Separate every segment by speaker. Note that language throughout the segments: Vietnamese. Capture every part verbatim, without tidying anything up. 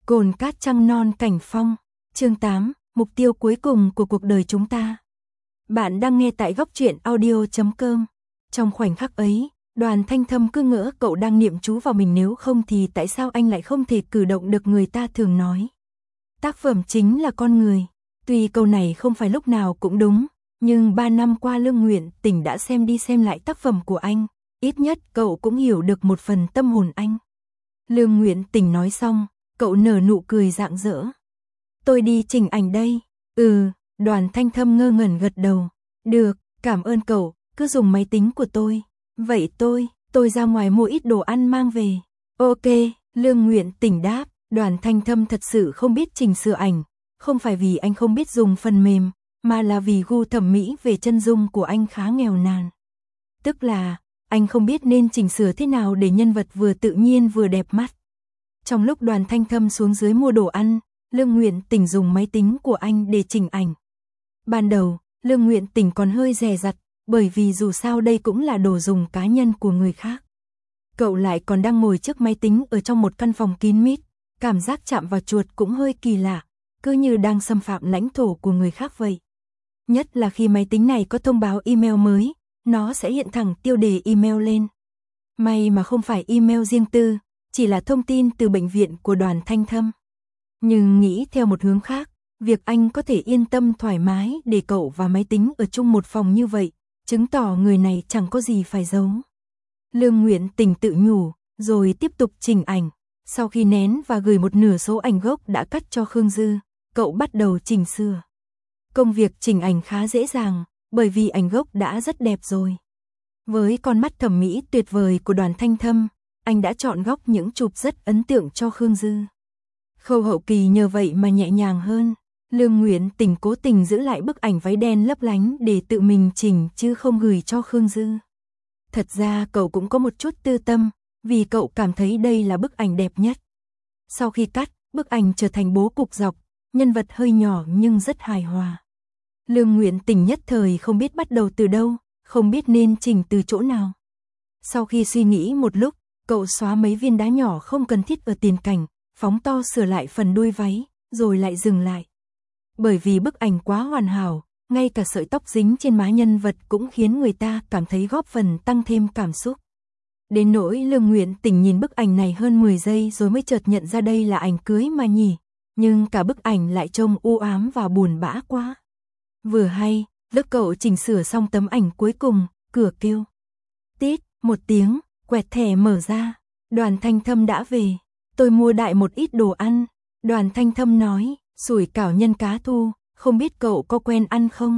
Speaker 1: Cồn cát trăng non cảnh phong, chương tám, mục tiêu cuối cùng của cuộc đời chúng ta. Bạn đang nghe tại góc truyện audio chấm com. Trong khoảnh khắc ấy, Đoàn Thanh Thâm cứ ngỡ cậu đang niệm chú vào mình, nếu không thì tại sao anh lại không thể cử động được. Người ta thường nói, tác phẩm chính là con người. Tuy câu này không phải lúc nào cũng đúng, nhưng ba năm qua Lương Nguyện Tình đã xem đi xem lại tác phẩm của anh, ít nhất cậu cũng hiểu được một phần tâm hồn anh. Lương Nguyện Tình nói xong, cậu nở nụ cười rạng rỡ. Tôi đi chỉnh ảnh đây. Ừ, Đoàn Thanh Thâm ngơ ngẩn gật đầu. Được, cảm ơn cậu, cứ dùng máy tính của tôi. Vậy tôi, tôi ra ngoài mua ít đồ ăn mang về. Ok, Lương Nguyện Tình đáp. Đoàn Thanh Thâm thật sự không biết chỉnh sửa ảnh, không phải vì anh không biết dùng phần mềm, mà là vì gu thẩm mỹ về chân dung của anh khá nghèo nàn. Tức là, anh không biết nên chỉnh sửa thế nào để nhân vật vừa tự nhiên vừa đẹp mắt. Trong lúc Đoàn Thanh Thâm xuống dưới mua đồ ăn, Lương Nguyện Tình dùng máy tính của anh để chỉnh ảnh. Ban đầu, Lương Nguyện Tình còn hơi dè dặt, bởi vì dù sao đây cũng là đồ dùng cá nhân của người khác. Cậu lại còn đang ngồi trước máy tính ở trong một căn phòng kín mít, cảm giác chạm vào chuột cũng hơi kỳ lạ, cứ như đang xâm phạm lãnh thổ của người khác vậy. Nhất là khi máy tính này có thông báo email mới, nó sẽ hiện thẳng tiêu đề email lên. May mà không phải email riêng tư, chỉ là thông tin từ bệnh viện của Đoàn Thanh Thâm. Nhưng nghĩ theo một hướng khác, việc anh có thể yên tâm thoải mái để cậu và máy tính ở chung một phòng như vậy, chứng tỏ người này chẳng có gì phải giấu. Lương Nguyện Tình tự nhủ, rồi tiếp tục chỉnh ảnh. Sau khi nén và gửi một nửa số ảnh gốc đã cắt cho Khương Dư, cậu bắt đầu chỉnh sửa. Công việc chỉnh ảnh khá dễ dàng, bởi vì ảnh gốc đã rất đẹp rồi. Với con mắt thẩm mỹ tuyệt vời của Đoàn Thanh Thâm, anh đã chọn góc những chụp rất ấn tượng cho Khương Dư. Khâu hậu kỳ nhờ vậy mà nhẹ nhàng hơn. Lương Nguyện Tình cố tình giữ lại bức ảnh váy đen lấp lánh để tự mình chỉnh chứ không gửi cho Khương Dư. Thật ra cậu cũng có một chút tư tâm, vì cậu cảm thấy đây là bức ảnh đẹp nhất. Sau khi cắt, bức ảnh trở thành bố cục dọc, nhân vật hơi nhỏ nhưng rất hài hòa. Lương Nguyện Tình nhất thời không biết bắt đầu từ đâu, không biết nên chỉnh từ chỗ nào. Sau khi suy nghĩ một lúc, cậu xóa mấy viên đá nhỏ không cần thiết ở tiền cảnh, phóng to sửa lại phần đuôi váy, rồi lại dừng lại. Bởi vì bức ảnh quá hoàn hảo, ngay cả sợi tóc dính trên má nhân vật cũng khiến người ta cảm thấy góp phần tăng thêm cảm xúc. Đến nỗi Lương Nguyện Tình nhìn bức ảnh này hơn mười giây rồi mới chợt nhận ra đây là ảnh cưới mà nhỉ, nhưng cả bức ảnh lại trông u ám và buồn bã quá. Vừa hay, lúc cậu chỉnh sửa xong tấm ảnh cuối cùng, cửa kêu. Tít, một tiếng, quẹt thẻ mở ra, Đoàn Thanh Thâm đã về. Tôi mua đại một ít đồ ăn. Đoàn Thanh Thâm nói, sủi cảo nhân cá thu, không biết cậu có quen ăn không?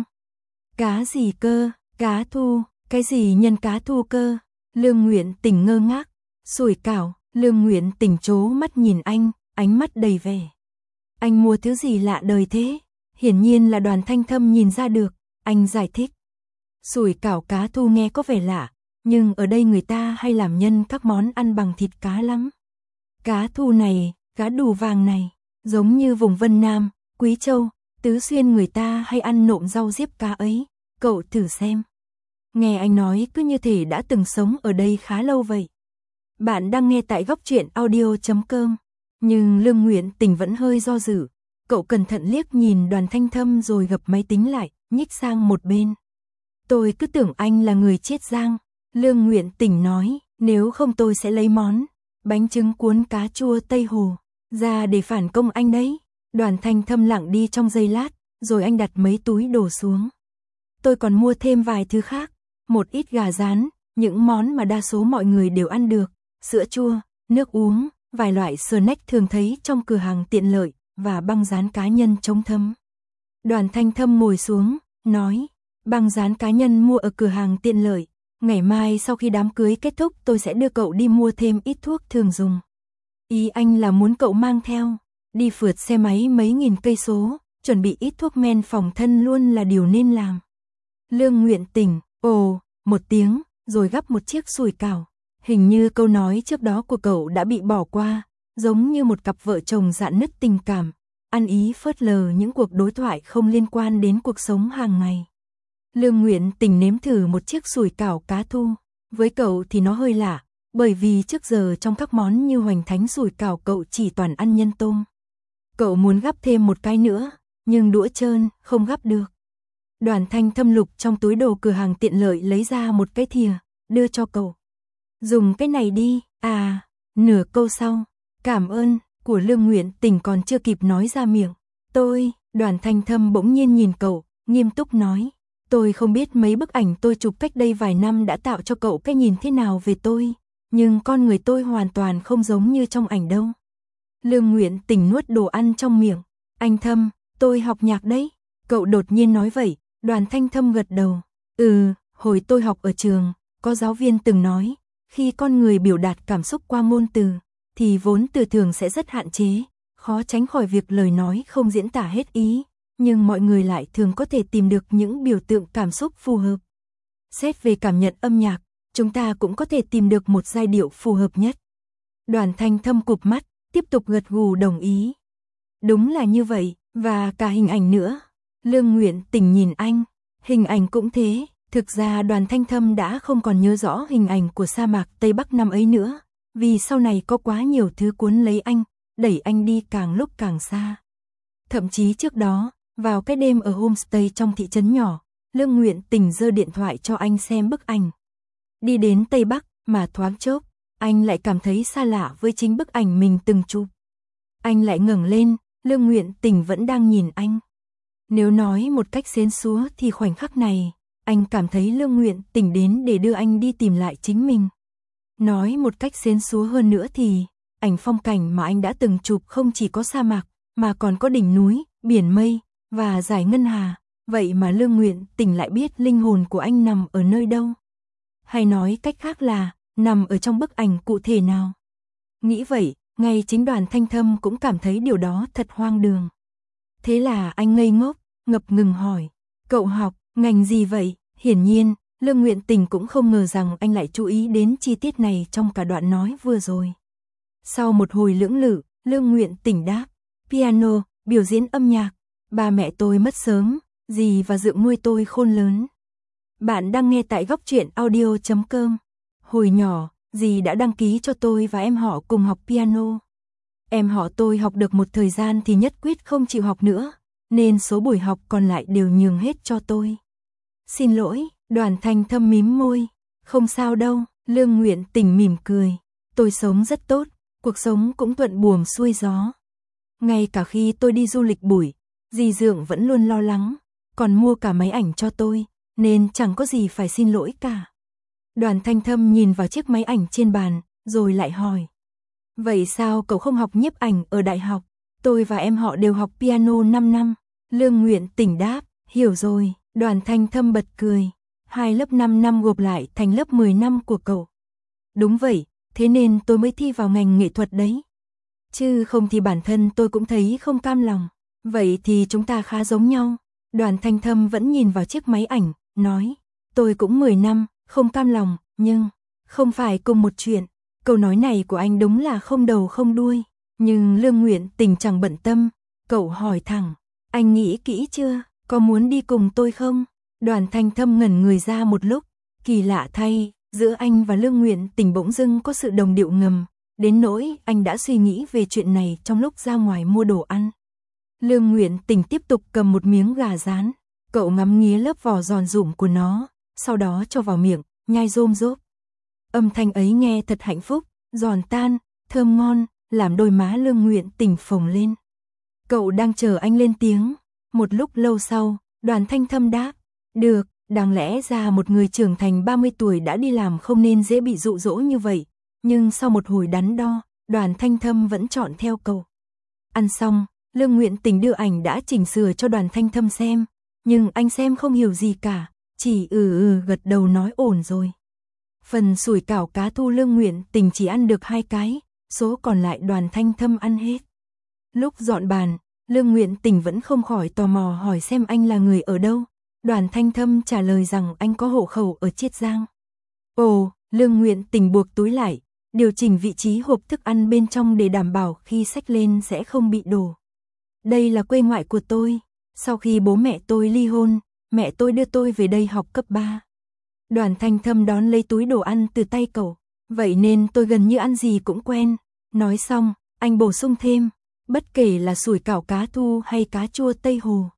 Speaker 1: Cá gì cơ? Cá thu, cái gì nhân cá thu cơ? Lương Nguyện Tình ngơ ngác. Sủi cảo, Lương Nguyện Tình trố mắt nhìn anh, ánh mắt đầy vẻ. Anh mua thứ gì lạ đời thế? Hiển nhiên là Đoàn Thanh Thâm nhìn ra được, anh giải thích. Sủi cảo cá thu nghe có vẻ lạ, nhưng ở đây người ta hay làm nhân các món ăn bằng thịt cá lắm. Cá thu này, cá đù vàng này, giống như vùng Vân Nam, Quý Châu, Tứ Xuyên người ta hay ăn nộm rau diếp cá ấy, cậu thử xem. Nghe anh nói cứ như thể đã từng sống ở đây khá lâu vậy. Bạn đang nghe tại góc truyện audio chấm com, nhưng Lương Nguyện Tình vẫn hơi do dự. Cậu cẩn thận liếc nhìn Đoàn Thanh Thâm rồi gập máy tính lại, nhích sang một bên. Tôi cứ tưởng anh là người Chiết Giang. Lương Nguyện Tình nói, nếu không tôi sẽ lấy món bánh trứng cuốn cá chua Tây Hồ ra để phản công anh đấy. Đoàn Thanh Thâm lặng đi trong giây lát, rồi anh đặt mấy túi đồ xuống. Tôi còn mua thêm vài thứ khác, một ít gà rán, những món mà đa số mọi người đều ăn được, sữa chua, nước uống, vài loại snack thường thấy trong cửa hàng tiện lợi, và băng dán cá nhân chống thấm. Đoàn Thanh Thâm ngồi xuống, nói, băng dán cá nhân mua ở cửa hàng tiện lợi. Ngày mai sau khi đám cưới kết thúc tôi sẽ đưa cậu đi mua thêm ít thuốc thường dùng. Ý anh là muốn cậu mang theo, đi phượt xe máy mấy nghìn cây số, chuẩn bị ít thuốc men phòng thân luôn là điều nên làm. Lương Nguyện Tình, ồ, một tiếng, rồi gắp một chiếc sủi cảo. Hình như câu nói trước đó của cậu đã bị bỏ qua, giống như một cặp vợ chồng rạn nứt tình cảm, ăn ý phớt lờ những cuộc đối thoại không liên quan đến cuộc sống hàng ngày. Lương Nguyện Tình nếm thử một chiếc sủi cảo cá thu. Với cậu thì nó hơi lạ, bởi vì trước giờ trong các món như hoành thánh sủi cảo cậu chỉ toàn ăn nhân tôm. Cậu muốn gắp thêm một cái nữa, nhưng đũa trơn, không gắp được. Đoàn Thanh Thâm lục trong túi đồ cửa hàng tiện lợi lấy ra một cái thìa, đưa cho cậu. Dùng cái này đi, à, nửa câu sau, cảm ơn, của Lương Nguyện Tình còn chưa kịp nói ra miệng. Tôi, Đoàn Thanh Thâm bỗng nhiên nhìn cậu, nghiêm túc nói. Tôi không biết mấy bức ảnh tôi chụp cách đây vài năm đã tạo cho cậu cái nhìn thế nào về tôi, nhưng con người tôi hoàn toàn không giống như trong ảnh đâu. Lương Nguyện Tình nuốt đồ ăn trong miệng. Anh Thâm, tôi học nhạc đấy. Cậu đột nhiên nói vậy, Đoàn Thanh Thâm gật đầu. Ừ, hồi tôi học ở trường, có giáo viên từng nói, khi con người biểu đạt cảm xúc qua ngôn từ, thì vốn từ thường sẽ rất hạn chế, khó tránh khỏi việc lời nói không diễn tả hết ý, nhưng mọi người lại thường có thể tìm được những biểu tượng cảm xúc phù hợp. Xét về cảm nhận âm nhạc, chúng ta cũng có thể tìm được một giai điệu phù hợp nhất. Đoàn Thanh Thâm cụp mắt, tiếp tục gật gù đồng ý. Đúng là như vậy, và cả hình ảnh nữa. Lương Nguyện Tình nhìn anh, hình ảnh cũng thế. Thực ra Đoàn Thanh Thâm đã không còn nhớ rõ hình ảnh của sa mạc Tây Bắc năm ấy nữa, vì sau này có quá nhiều thứ cuốn lấy anh, đẩy anh đi càng lúc càng xa. Thậm chí trước đó, vào cái đêm ở homestay trong thị trấn nhỏ, Lương Nguyện Tình giơ điện thoại cho anh xem bức ảnh. Đi đến Tây Bắc mà thoáng chốc, anh lại cảm thấy xa lạ với chính bức ảnh mình từng chụp. Anh lại ngẩng lên, Lương Nguyện Tình vẫn đang nhìn anh. Nếu nói một cách xến xúa thì khoảnh khắc này, anh cảm thấy Lương Nguyện Tình đến để đưa anh đi tìm lại chính mình. Nói một cách xến xúa hơn nữa thì, ảnh phong cảnh mà anh đã từng chụp không chỉ có sa mạc, mà còn có đỉnh núi, biển mây, và dải ngân hà. Vậy mà Lương Nguyện Tình lại biết linh hồn của anh nằm ở nơi đâu. Hay nói cách khác là, nằm ở trong bức ảnh cụ thể nào. Nghĩ vậy, ngay chính Đoàn Thanh Thâm cũng cảm thấy điều đó thật hoang đường. Thế là anh ngây ngốc, ngập ngừng hỏi, cậu học ngành gì vậy? Hiển nhiên, Lương Nguyện Tình cũng không ngờ rằng anh lại chú ý đến chi tiết này trong cả đoạn nói vừa rồi. Sau một hồi lưỡng lự, Lương Nguyện Tình đáp, piano, biểu diễn âm nhạc. Ba mẹ tôi mất sớm, dì và dượng nuôi tôi khôn lớn. Bạn đang nghe tại góc truyện audio chấm com. Hồi nhỏ, dì đã đăng ký cho tôi và em họ cùng học piano. Em họ tôi học được một thời gian thì nhất quyết không chịu học nữa, nên số buổi học còn lại đều nhường hết cho tôi. Xin lỗi, Đoàn Thanh Thâm mím môi. Không sao đâu, Lương Nguyện Tình mỉm cười. Tôi sống rất tốt, cuộc sống cũng thuận buồm xuôi gió. Ngay cả khi tôi đi du lịch buổi, dì dượng vẫn luôn lo lắng, còn mua cả máy ảnh cho tôi, nên chẳng có gì phải xin lỗi cả. Đoàn Thanh Thâm nhìn vào chiếc máy ảnh trên bàn, rồi lại hỏi. Vậy sao cậu không học nhiếp ảnh ở đại học? Tôi và em họ đều học piano năm năm. Lương Nguyện Tình đáp, hiểu rồi. Đoàn Thanh Thâm bật cười. Hai lớp năm năm gộp lại thành lớp mười năm của cậu. Đúng vậy, thế nên tôi mới thi vào ngành nghệ thuật đấy. Chứ không thì bản thân tôi cũng thấy không cam lòng. Vậy thì chúng ta khá giống nhau. Đoàn Thanh Thâm vẫn nhìn vào chiếc máy ảnh, nói. Tôi cũng mười năm, không cam lòng, nhưng không phải cùng một chuyện. Câu nói này của anh đúng là không đầu không đuôi. Nhưng Lương Nguyện Tình chẳng bận tâm. Cậu hỏi thẳng, anh nghĩ kỹ chưa, có muốn đi cùng tôi không? Đoàn Thanh Thâm ngẩn người ra một lúc. Kỳ lạ thay, giữa anh và Lương Nguyện Tình bỗng dưng có sự đồng điệu ngầm. Đến nỗi anh đã suy nghĩ về chuyện này trong lúc ra ngoài mua đồ ăn. Lương Nguyện Tình tiếp tục cầm một miếng gà rán. Cậu ngắm nghía lớp vỏ giòn rụm của nó, sau đó cho vào miệng, nhai rôm rốp. Âm thanh ấy nghe thật hạnh phúc, giòn tan, thơm ngon, làm đôi má Lương Nguyện Tình phồng lên. Cậu đang chờ anh lên tiếng. Một lúc lâu sau, Đoàn Thanh Thâm đáp. Được, đáng lẽ ra một người trưởng thành ba mươi tuổi đã đi làm không nên dễ bị dụ dỗ như vậy. Nhưng sau một hồi đắn đo, Đoàn Thanh Thâm vẫn chọn theo cậu. Ăn xong, Lương Nguyện Tình đưa ảnh đã chỉnh sửa cho Đoàn Thanh Thâm xem. Nhưng anh xem không hiểu gì cả, chỉ ừ ừ gật đầu nói ổn rồi. Phần sủi cảo cá thu Lương Nguyện Tình chỉ ăn được hai cái, số còn lại Đoàn Thanh Thâm ăn hết. Lúc dọn bàn, Lương Nguyện Tình vẫn không khỏi tò mò hỏi xem anh là người ở đâu. Đoàn Thanh Thâm trả lời rằng anh có hộ khẩu ở Chiết Giang. Ồ, Lương Nguyện Tình buộc túi lại, điều chỉnh vị trí hộp thức ăn bên trong để đảm bảo khi xách lên sẽ không bị đổ. Đây là quê ngoại của tôi. Sau khi bố mẹ tôi ly hôn, mẹ tôi đưa tôi về đây học cấp ba. Đoàn Thanh Thâm đón lấy túi đồ ăn từ tay cậu. Vậy nên tôi gần như ăn gì cũng quen. Nói xong, anh bổ sung thêm. bất kể là sủi cảo cá thu hay cá chua Tây Hồ.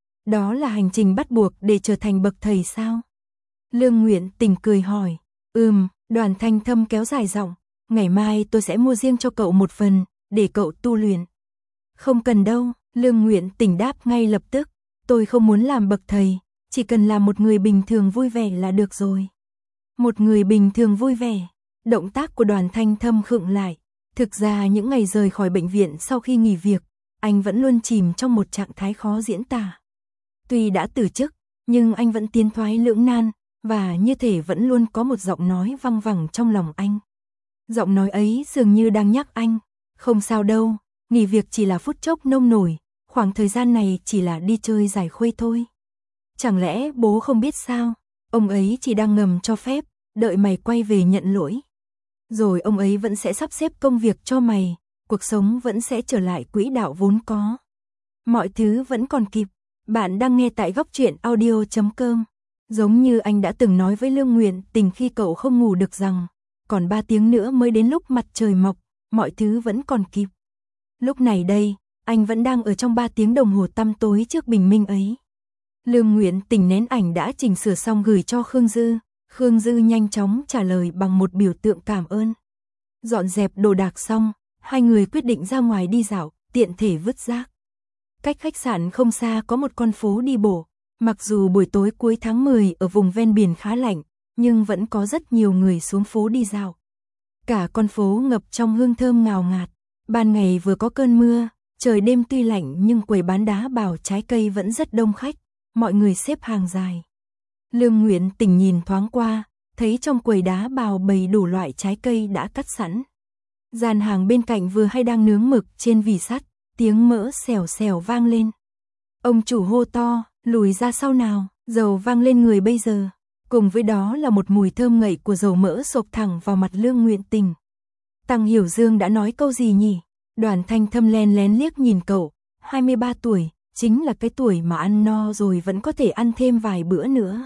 Speaker 1: Đó là hành trình bắt buộc để trở thành bậc thầy sao? Lương Nguyện Tình cười hỏi. Ừm, Đoàn Thanh Thâm kéo dài giọng, ngày mai tôi sẽ mua riêng cho cậu một phần, để cậu tu luyện. Không cần đâu, Lương Nguyện Tình đáp ngay lập tức, tôi không muốn làm bậc thầy, chỉ cần làm một người bình thường vui vẻ là được rồi. Một người bình thường vui vẻ, động tác của Đoàn Thanh Thâm khựng lại. Thực ra những ngày rời khỏi bệnh viện sau khi nghỉ việc, anh vẫn luôn chìm trong một trạng thái khó diễn tả. Tuy đã từ chức, nhưng anh vẫn tiến thoái lưỡng nan, và như thể vẫn luôn có một giọng nói văng vẳng trong lòng anh. Giọng nói ấy dường như đang nhắc anh, không sao đâu, nghỉ việc chỉ là phút chốc nông nổi, khoảng thời gian này chỉ là đi chơi giải khuây thôi. Chẳng lẽ bố không biết sao, ông ấy chỉ đang ngầm cho phép, đợi mày quay về nhận lỗi. Rồi ông ấy vẫn sẽ sắp xếp công việc cho mày, cuộc sống vẫn sẽ trở lại quỹ đạo vốn có. Mọi thứ vẫn còn kịp. Bạn đang nghe tại góc truyện audio chấm com. Giống như anh đã từng nói với Lương Nguyện Tình khi cậu không ngủ được rằng, còn ba tiếng nữa mới đến lúc mặt trời mọc, mọi thứ vẫn còn kịp. Lúc này đây, anh vẫn đang ở trong ba tiếng đồng hồ tăm tối trước bình minh ấy. Lương Nguyện Tình nén ảnh đã chỉnh sửa xong gửi cho Khương Dư. Khương Dư nhanh chóng trả lời bằng một biểu tượng cảm ơn. Dọn dẹp đồ đạc xong, hai người quyết định ra ngoài đi dạo, tiện thể vứt rác. Cách khách sạn không xa có một con phố đi bộ, mặc dù buổi tối cuối tháng mười ở vùng ven biển khá lạnh, nhưng vẫn có rất nhiều người xuống phố đi dạo. Cả con phố ngập trong hương thơm ngào ngạt, ban ngày vừa có cơn mưa, trời đêm tuy lạnh nhưng quầy bán đá bào trái cây vẫn rất đông khách, mọi người xếp hàng dài. Lương Nguyện Tình nhìn thoáng qua, thấy trong quầy đá bào bày đủ loại trái cây đã cắt sẵn. Gian hàng bên cạnh vừa hay đang nướng mực trên vỉ sắt, tiếng mỡ xèo xèo vang lên. Ông chủ hô to, lùi ra sau nào, dầu vang lên người bây giờ. Cùng với đó là một mùi thơm ngậy của dầu mỡ xộc thẳng vào mặt Lương Nguyện Tình. Tăng Hiểu Dương đã nói câu gì nhỉ? Đoàn Thanh Thâm len lén liếc nhìn cậu, hai mươi ba tuổi, chính là cái tuổi mà ăn no rồi vẫn có thể ăn thêm vài bữa nữa.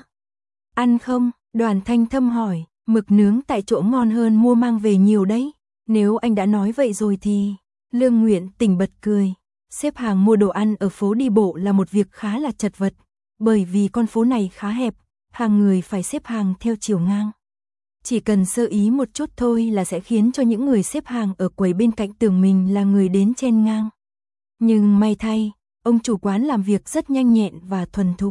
Speaker 1: Ăn không? Đoàn Thanh Thâm hỏi, mực nướng tại chỗ ngon hơn mua mang về nhiều đấy. Nếu anh đã nói vậy rồi thì... Lương Nguyện Tình bật cười. Xếp hàng mua đồ ăn ở phố đi bộ là một việc khá là chật vật, bởi vì con phố này khá hẹp, hàng người phải xếp hàng theo chiều ngang. Chỉ cần sơ ý một chút thôi là sẽ khiến cho những người xếp hàng ở quầy bên cạnh tưởng mình là người đến chen ngang. Nhưng may thay, ông chủ quán làm việc rất nhanh nhẹn và thuần thục.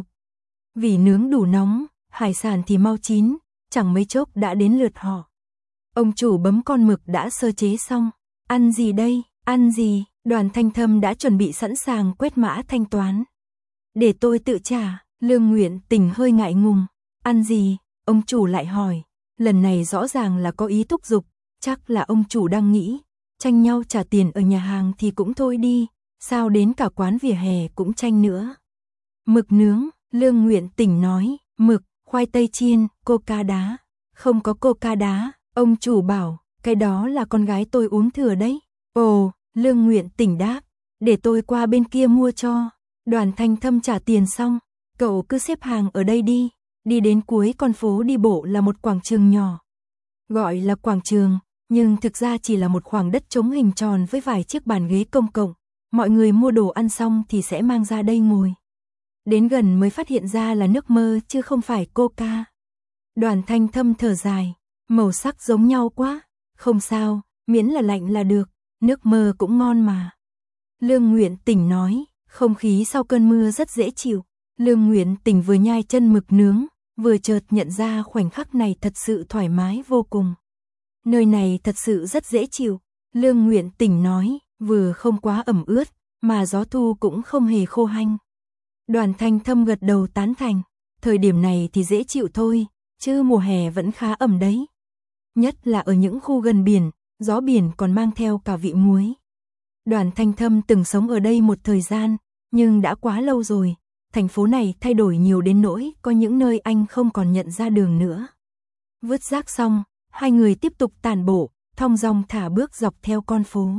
Speaker 1: Vì nướng đủ nóng, hải sản thì mau chín, chẳng mấy chốc đã đến lượt họ. Ông chủ bấm con mực đã sơ chế xong. Ăn gì đây? Ăn gì? Đoàn Thanh Thâm đã chuẩn bị sẵn sàng quét mã thanh toán. Để tôi tự trả. Lương Nguyện Tình hơi ngại ngùng. Ăn gì? Ông chủ lại hỏi. Lần này rõ ràng là có ý thúc giục. Chắc là ông chủ đang nghĩ, tranh nhau trả tiền ở nhà hàng thì cũng thôi đi, sao đến cả quán vỉa hè cũng tranh nữa. Mực nướng. Lương Nguyện Tình nói. Mực, khoai tây chiên, coca đá. Không có coca đá. Ông chủ bảo, cái đó là con gái tôi uống thừa đấy. Ồ, Lương Nguyện Tình đáp, để tôi qua bên kia mua cho. Đoàn Thanh Thâm trả tiền xong, cậu cứ xếp hàng ở đây đi. Đi đến cuối con phố đi bộ là một quảng trường nhỏ. Gọi là quảng trường, nhưng thực ra chỉ là một khoảng đất trống hình tròn với vài chiếc bàn ghế công cộng. Mọi người mua đồ ăn xong thì sẽ mang ra đây ngồi. Đến gần mới phát hiện ra là nước mơ chứ không phải coca. Đoàn Thanh Thâm thở dài, màu sắc giống nhau quá. Không sao, miễn là lạnh là được, nước mơ cũng ngon mà. Lương Nguyện Tình nói, không khí sau cơn mưa rất dễ chịu. Lương Nguyện Tình vừa nhai chân mực nướng, vừa chợt nhận ra khoảnh khắc này thật sự thoải mái vô cùng. Nơi này thật sự rất dễ chịu. Lương Nguyện Tình nói, vừa không quá ẩm ướt, mà gió thu cũng không hề khô hanh. Đoàn Thanh Thâm gật đầu tán thành, thời điểm này thì dễ chịu thôi, chứ mùa hè vẫn khá ẩm đấy. Nhất là ở những khu gần biển, gió biển còn mang theo cả vị muối. Đoàn Thanh Thâm từng sống ở đây một thời gian, nhưng đã quá lâu rồi, thành phố này thay đổi nhiều đến nỗi có những nơi anh không còn nhận ra đường nữa. Vứt rác xong, hai người tiếp tục tản bộ, thong dong thả bước dọc theo con phố.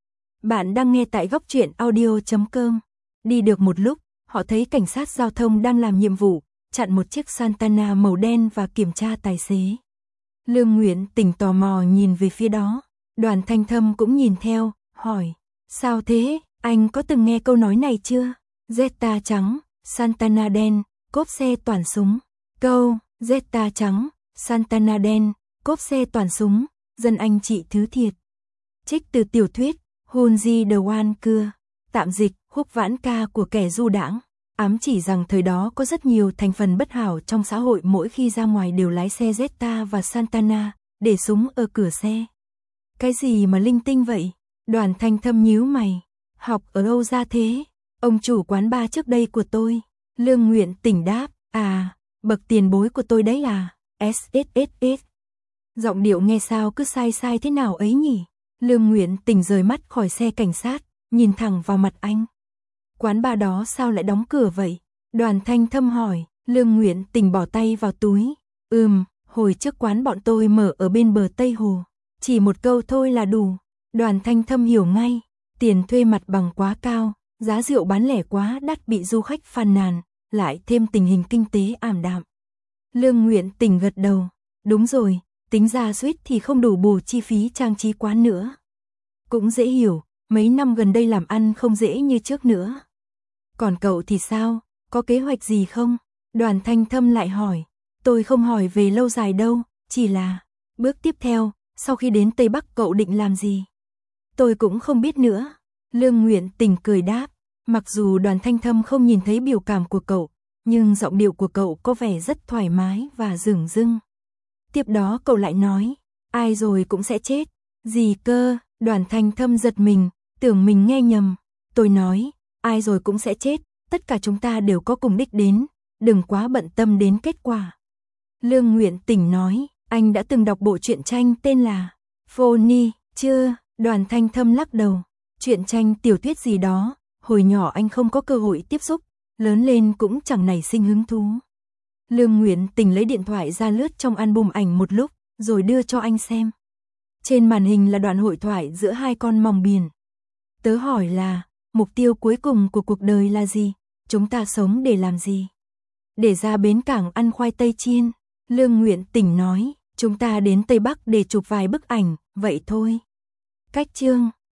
Speaker 1: Bạn đang nghe tại góc truyện audio chấm com. Đi được một lúc, họ thấy cảnh sát giao thông đang làm nhiệm vụ, chặn một chiếc Santana màu đen và kiểm tra tài xế. Lương Nguyện Tình tò mò nhìn về phía đó, Đoàn Thanh Thâm cũng nhìn theo, hỏi, sao thế, Anh có từng nghe câu nói này chưa? Jetta trắng, Santana đen, cốp xe toàn súng. Câu, Jetta trắng, Santana đen, cốp xe toàn súng, dân anh chị thứ thiệt. Trích từ tiểu thuyết, Hunji the One Cure, tạm dịch, khúc vãn ca của kẻ du đãng. Ám chỉ rằng thời đó có rất nhiều thành phần bất hảo trong xã hội, mỗi khi ra ngoài đều lái xe Jetta và Santana, để súng ở cửa xe. Cái gì mà linh tinh vậy? Đoàn Thanh Thâm nhíu mày. Học ở đâu ra thế? Ông chủ quán bar trước đây của tôi. Lương Nguyện Tỉnh đáp, à, bậc tiền bối của tôi đấy à, ét ét ét ét. Giọng điệu nghe sao cứ sai sai thế nào ấy nhỉ? Lương Nguyện Tỉnh rời mắt khỏi xe cảnh sát, nhìn thẳng vào mặt anh. Quán bar đó sao lại đóng cửa vậy? Đoàn Thanh Thâm hỏi. Lương Nguyện Tỉnh bỏ tay vào túi. Ừm, hồi trước quán bọn tôi mở ở bên bờ Tây Hồ. Chỉ một câu thôi là đủ. Đoàn Thanh Thâm hiểu ngay. Tiền thuê mặt bằng quá cao, giá rượu bán lẻ quá đắt bị du khách phàn nàn, lại thêm tình hình kinh tế ảm đạm. Lương Nguyện Tỉnh gật đầu. Đúng rồi, tính ra suýt thì không đủ bù chi phí trang trí quán nữa. Cũng dễ hiểu, mấy năm gần đây làm ăn không dễ như trước nữa. Còn cậu thì sao, có kế hoạch gì không? Đoàn Thanh Thâm lại hỏi. Tôi không hỏi về lâu dài đâu, chỉ là bước tiếp theo, sau khi đến Tây Bắc cậu định làm gì? Tôi cũng không biết nữa. Lương Nguyện Tỉnh cười đáp. Mặc dù Đoàn Thanh Thâm không nhìn thấy biểu cảm của cậu, nhưng giọng điệu của cậu có vẻ rất thoải mái và dửng dưng. Tiếp đó cậu lại nói, ai rồi cũng sẽ chết. Gì cơ? Đoàn Thanh Thâm giật mình, tưởng mình nghe nhầm. Tôi nói, ai rồi cũng sẽ chết, tất cả chúng ta đều có cùng đích đến, đừng quá bận tâm đến kết quả. Lương Nguyện Tỉnh nói, anh đã từng đọc bộ truyện tranh tên là Phony, chưa? Đoàn Thanh Thâm lắc đầu. Truyện tranh tiểu thuyết gì đó, hồi nhỏ anh không có cơ hội tiếp xúc, lớn lên cũng chẳng nảy sinh hứng thú. Lương Nguyện Tỉnh lấy điện thoại ra lướt trong album ảnh một lúc, rồi đưa cho anh xem. Trên màn hình là đoạn hội thoại giữa hai con mòng biển. Tớ hỏi là, mục tiêu cuối cùng của cuộc đời là gì? Chúng ta sống để làm gì? Để ra bến cảng ăn khoai tây chiên. Lương Nguyện Tỉnh nói, chúng ta đến Tây Bắc để chụp vài bức ảnh, vậy thôi. Cách chương